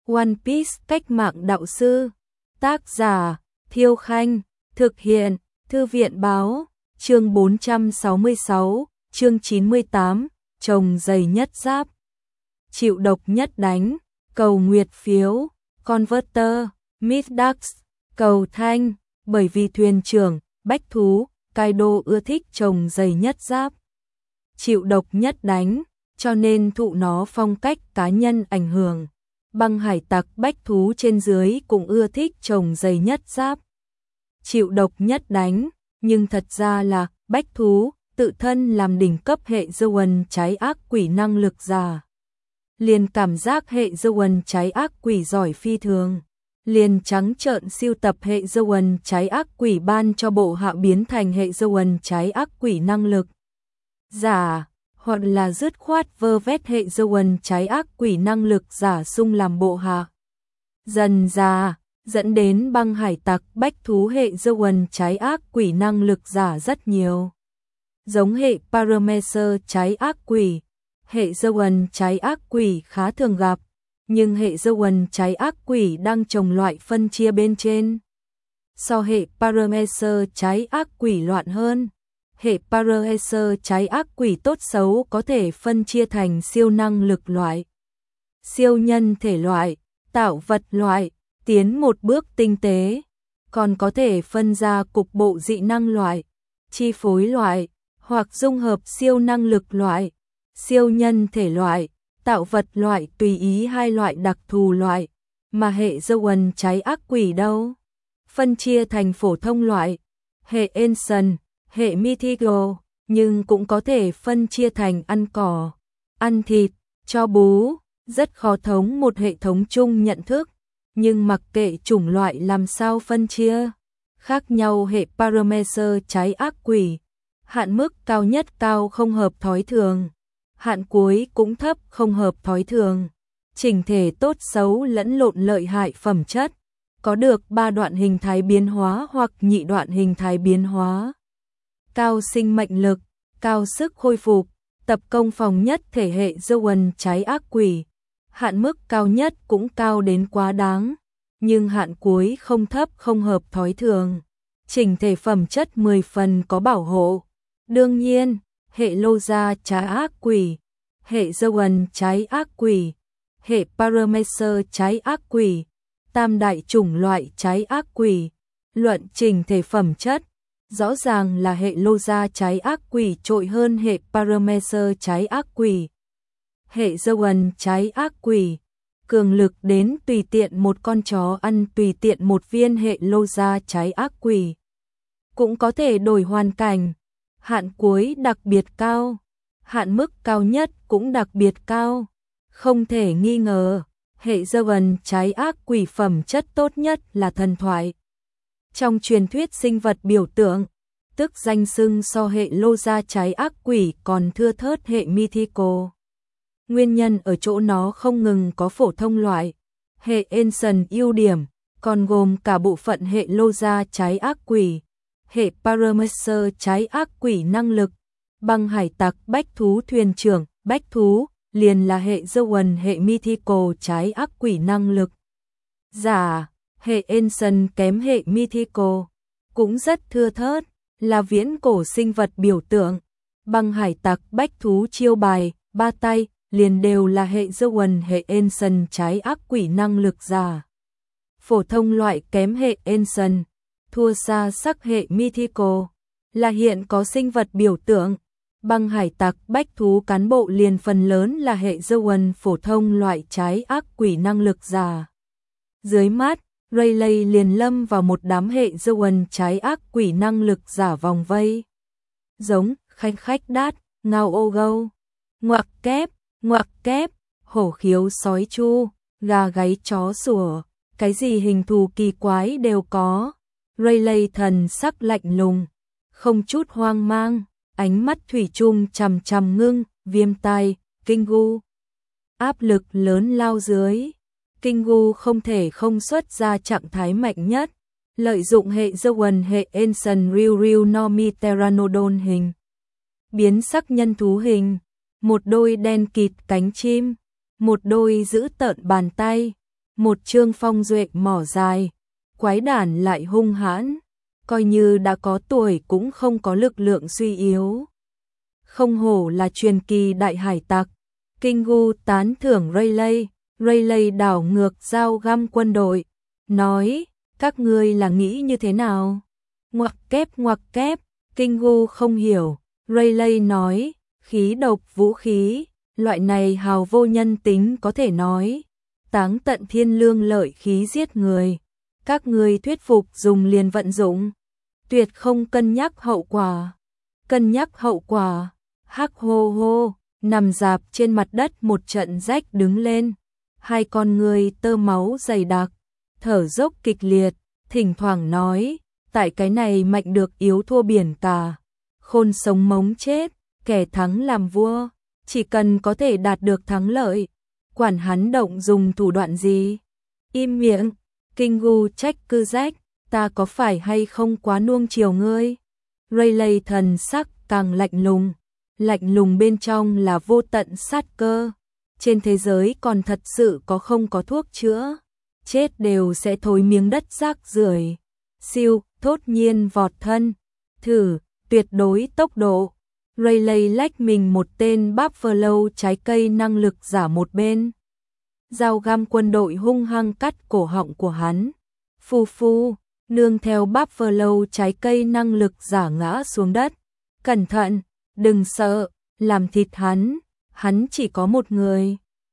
One Piece cách mạng đạo sư. Tác giả Thiêu Khanh. Thực hiện Thư viện báo. Chương 466, chương 98, chồng dày nhất giáp. Chịu độc nhất đánh, cầu nguyệt phiếu, Converter, Midax, cầu thanh, bởi vì thuyền trưởng, bách thú, Kaido ưa thích chồng dày nhất giáp. Chịu độc nhất đánh, cho nên thụ nó phong cách cá nhân ảnh hưởng. Băng hải tặc bách thú trên dưới cũng ưa thích chồng dày nhất giáp. Chịu độc nhất đánh, nhưng thật ra là bách thú tự thân làm đỉnh cấp hệ Zoan trái ác quỷ năng lực giả. Liền cảm giác hệ Zoan trái ác quỷ giỏi phi thường. Liền trắng trợn siêu tập hệ Zoan trái ác quỷ ban cho bộ hạ biến thành hệ Zoan trái ác quỷ năng lực giả, hoặc là dứt khoát vơ vét hệ Zoan trái ác quỷ năng lực giả sung làm bộ hạ. Dần ra, dẫn đến băng hải tặc bách thú hệ Zoan trái ác quỷ năng lực giả rất nhiều. Giống hệ Paramecer trái ác quỷ, hệ Zoan trái ác quỷ khá thường gặp, nhưng hệ Zoan trái ác quỷ đang trồng loại phân chia bên trên. So hệ Paramecer trái ác quỷ loạn hơn. Hệ Paramecer trái ác quỷ tốt xấu có thể phân chia thành siêu năng lực loại, siêu nhân thể loại, tạo vật loại, tiến một bước tinh tế, còn có thể phân ra cục bộ dị năng loại, chi phối loại, hoặc dung hợp siêu năng lực loại, siêu nhân thể loại, tạo vật loại tùy ý hai loại đặc thù loại, mà hệ Zoan trái ác quỷ đâu? Phân chia thành phổ thông loại, hệ Ancient, hệ Mythical, nhưng cũng có thể phân chia thành ăn cỏ, ăn thịt, cho bú, rất khó thống một hệ thống chung nhận thức, nhưng mặc kệ chủng loại làm sao phân chia, khác nhau hệ Paramecer trái ác quỷ, hạn mức cao nhất cao không hợp thói thường, hạn cuối cũng thấp không hợp thói thường, chỉnh thể tốt xấu lẫn lộn lợi hại phẩm chất, có được 3 đoạn hình thái biến hóa hoặc nhị đoạn hình thái biến hóa. Cao sinh mệnh lực, cao sức khôi phục, tập công phòng nhất thể hệ Zoan trái ác quỷ, hạn mức cao nhất cũng cao đến quá đáng, nhưng hạn cuối không thấp không hợp thói thường, chỉnh thể phẩm chất 10 phần có bảo hộ. Đương nhiên, hệ Loza trái ác quỷ, hệ Zoan trái ác quỷ, hệ Paramecer trái ác quỷ, tam đại chủng loại trái ác quỷ, luận chỉnh thể phẩm chất, rõ ràng là hệ Loza trái ác quỷ trội hơn hệ Paramecer trái ác quỷ. Hệ Zoan trái ác quỷ, cường lực đến tùy tiện một con chó ăn tùy tiện một viên hệ Loza trái ác quỷ. Cũng có thể đổi hoàn cảnh, hạn cuối đặc biệt cao, hạn mức cao nhất cũng đặc biệt cao. Không thể nghi ngờ, hệ Zoan trái ác quỷ phẩm chất tốt nhất là thần thoại. Trong truyền thuyết sinh vật biểu tượng, tức danh xưng so hệ Loza trái ác quỷ còn thưa thớt hệ Mythical. Nguyên nhân ở chỗ nó không ngừng có phổ thông loại, hệ Ancient ưu điểm, còn gồm cả bộ phận hệ Loza trái ác quỷ, hệ Paramecer trái ác quỷ năng lực, băng hải tặc bách thú thuyền trưởng, bách thú, liền là hệ Zoan hệ Mythical trái ác quỷ năng lực. Giả, hệ Ancient kém hệ Mythical, cũng rất thưa thớt, là viễn cổ sinh vật biểu tượng, băng hải tặc bách thú chiêu bài, ba tay, liền đều là hệ Zoan hệ Ancient trái ác quỷ năng lực giả. Phổ thông loại kém hệ Ancient, thua xa sắc hệ Mythical, là hiện có sinh vật biểu tượng, băng hải tặc bách thú cán bộ liền phần lớn là hệ Zoan phổ thông loại trái ác quỷ năng lực giả. Dưới mắt, Rayleigh liền lâm vào một đám hệ Zoan trái ác quỷ năng lực giả vòng vây. Giống, khách đát, ngao ô gâu, ngoặc kép, hổ khiếu sói chu, gà gáy chó sủa, cái gì hình thù kỳ quái đều có. Rayleigh thần sắc lạnh lùng, không chút hoang mang, ánh mắt thủy chung chằm chằm ngưng, viêm tai, Kingu. Áp lực lớn lao dưới. Kingu không thể không xuất ra trạng thái mạnh nhất, lợi dụng hệ Zoan hệ Ancient Ryuryu no Mi Pteranodon hình, biến sắc nhân thú hình, một đôi đen kịt cánh chim, một đôi dữ tợn bàn tay, một trương phong duệ mỏ dài, quái đản lại hung hãn, coi như đã có tuổi cũng không có lực lượng suy yếu. Không hổ là truyền kỳ đại hải tặc. Kingu tán thưởng Rayleigh, Rayleigh đảo ngược dao găm quân đội, nói, các ngươi là nghĩ như thế nào? Ngoặc kép, Kingu không hiểu, Rayleigh nói, khí độc vũ khí, loại này hào vô nhân tính có thể nói, táng tận thiên lương lợi khí giết người. Các ngươi thuyết phục dùng liền vận dụng, tuyệt không cân nhắc hậu quả. Cân nhắc hậu quả, hắc hô hô, nằm dạp trên mặt đất một trận rách đứng lên, hai con người tơ máu dày đặc, thở dốc kịch liệt, thỉnh thoảng nói, tại cái này mạnh được yếu thua biển cả, khôn sống mống chết, kẻ thắng làm vua, chỉ cần có thể đạt được thắng lợi, quản hắn động dùng thủ đoạn gì. Im miệng, Kingu trách cứ rách, ta có phải hay không quá nuông chiều ngươi? Rayleigh thần sắc càng lạnh lùng bên trong là vô tận sát cơ. Trên thế giới còn thật sự có không có thuốc chữa, chết đều sẽ thối miếng đất rác rưởi. Siêu, thốt nhiên vọt thân, thử, tuyệt đối tốc độ. Rayleigh lách mình một tên Buffalo trái cây năng lực giả một bên. Dao găm quân đội hung hăng cắt cổ họng của hắn. Phu, nương theo Buffalo trái cây năng lực giả ngã xuống đất. Cẩn thận, đừng sợ, làm thịt hắn chỉ có một người.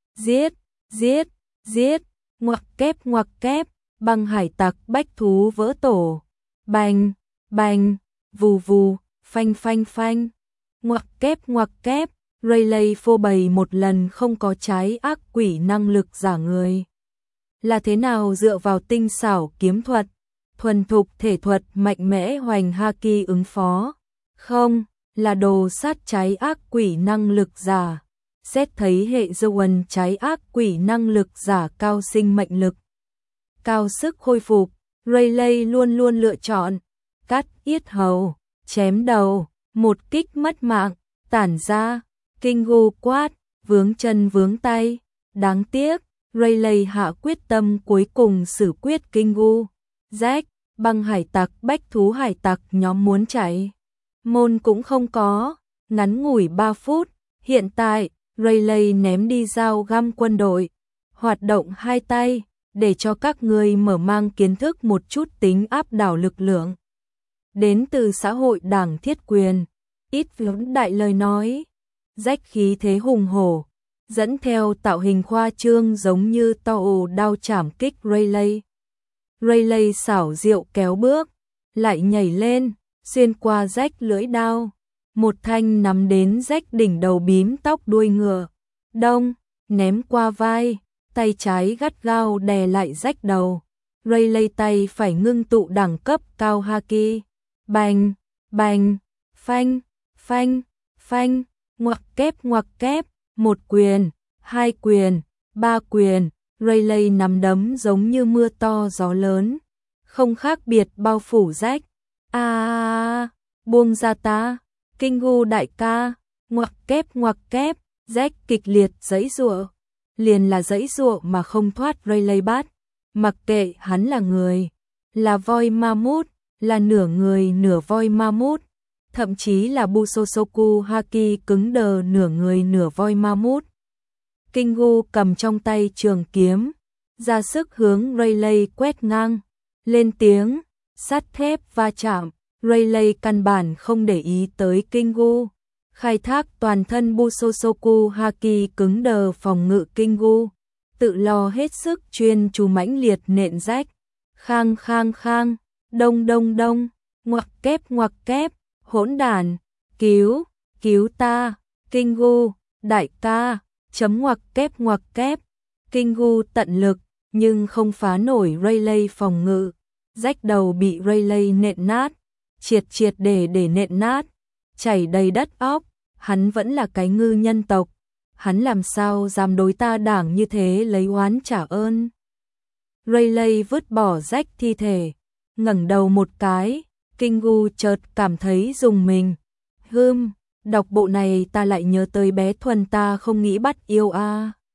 Giết, ngoặc kép, băng hải tặc bách thú vỡ tổ. Bành, vù, phanh. Ngoặc kép, Rayleigh phô bày một lần không có trái ác quỷ năng lực giả người. Là thế nào dựa vào tinh xảo kiếm thuật, thuần thục thể thuật mạnh mẽ hoành haki ứng phó? Không, là đồ sát trái ác quỷ năng lực giả. Xét thấy hệ Zoan trái ác quỷ năng lực giả cao sinh mệnh lực, cao sức khôi phục, Rayleigh luôn lựa chọn cắt yết hầu, chém đầu, một kích mất mạng, tản ra. Kingu quát, vướng chân vướng tay. Đáng tiếc, Rayleigh hạ quyết tâm cuối cùng xử quyết Kingu. Rách, băng hải tặc bách thú hải tặc nhóm muốn chạy, môn cũng không có. Ngắn ngủi 3 phút, hiện tại Rayleigh ném đi dao găm quân đội, hoạt động hai tay, để cho các ngươi mở mang kiến thức một chút tính áp đảo lực lượng đến từ xã hội đảng thiết quyền. Ít vốn đại lời nói, rách khí thế hùng hổ, dẫn theo tạo hình khoa trương giống như to ồ đao chảm kích Rayleigh. Rayleigh xảo diệu kéo bước, lại nhảy lên, xuyên qua rách lưỡi đao, một thanh nắm đến rách đỉnh đầu bím tóc đuôi ngựa, đông, ném qua vai, tay trái gắt gao đè lại rách đầu. Rayleigh tay phải ngưng tụ đẳng cấp cao haki, bành, phanh, ngoặc kép, một quyền, hai quyền, ba quyền, Rayleigh nắm đấm giống như mưa to gió lớn, không khác biệt bao phủ rách. Buông ra ta, Kingu đại ca, ngoặc kép, rách kịch liệt giãy giụa, liền là giãy giụa mà không thoát Rayleigh bắt, mặc kệ hắn là người, là voi ma mút, là nửa người nửa voi ma mút, thậm chí là Busosoku haki cứng đờ nửa người nửa voi ma mút. Kingu cầm trong tay trường kiếm, ra sức hướng Rayleigh quét ngang, lên tiếng, sắt thép va chạm. Rayleigh căn bản không để ý tới Kingu, khai thác toàn thân Busosoku haki cứng đờ phòng ngự Kingu, tự lo hết sức chuyên chú mãnh liệt nện rách. Khang, đông, ngoặc kép, hỗn đản, cứu ta, Kingu, đại ca, chấm ngoặc kép, Kingu tận lực, nhưng không phá nổi Rayleigh phòng ngự, rách đầu bị Rayleigh nện nát, triệt để nện nát, chảy đầy đất óc, hắn vẫn là cái ngư nhân tộc, hắn làm sao dám đối ta đảng như thế lấy oán trả ơn. Rayleigh vứt bỏ rách thi thể, ngẩng đầu một cái, Kingu chợt cảm thấy rùng mình. Đọc bộ này ta lại nhớ tới bé Thuần ta không nghĩ bắt yêu a.